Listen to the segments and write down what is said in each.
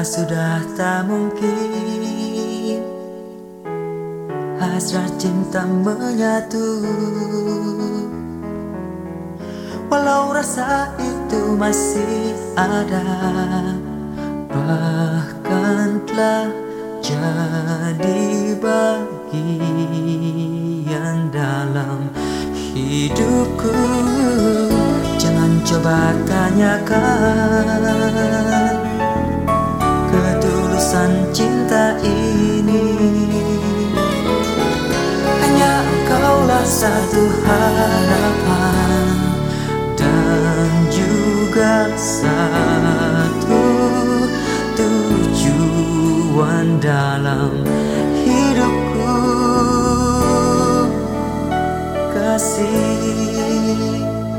sudah tak mungkin hasrat cinta menyatu, walau rasa itu masih ada, bahkan telah jadi bagian dalam hidupku. Jangan coba tanyakan ketulusan cinta ini, hanya engkaulah satu harapan dan juga satu tujuan dalam hidupku. Kasih,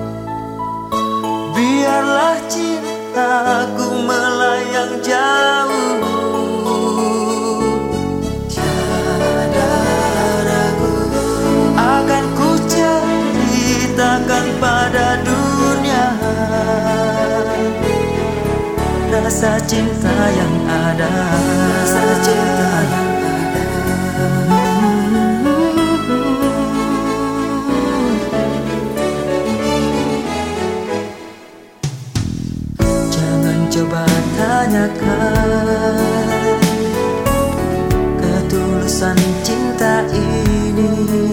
biarlah cintaku melayang jauh, tiada ragu akan ku ceritakan pada dunia rasa cinta yang ada, rasa cinta yang ada. Jangan coba tanyakan ketulusan cinta ini,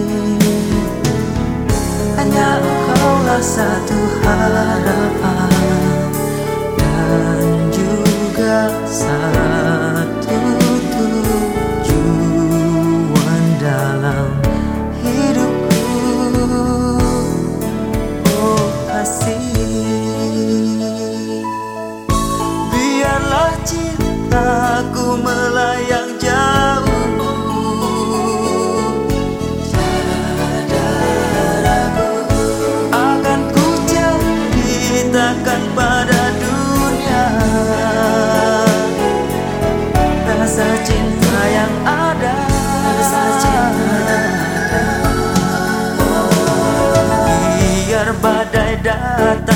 hanya engkaulah satu harapan dan juga satu tujuan dalam hidupku. Oh kasih, biarlah cintaku melayang jauh, tiada ragu akan ku ceritakan pada dunia rasa cinta yang ada, rasa cinta yang ada. Biar badai datang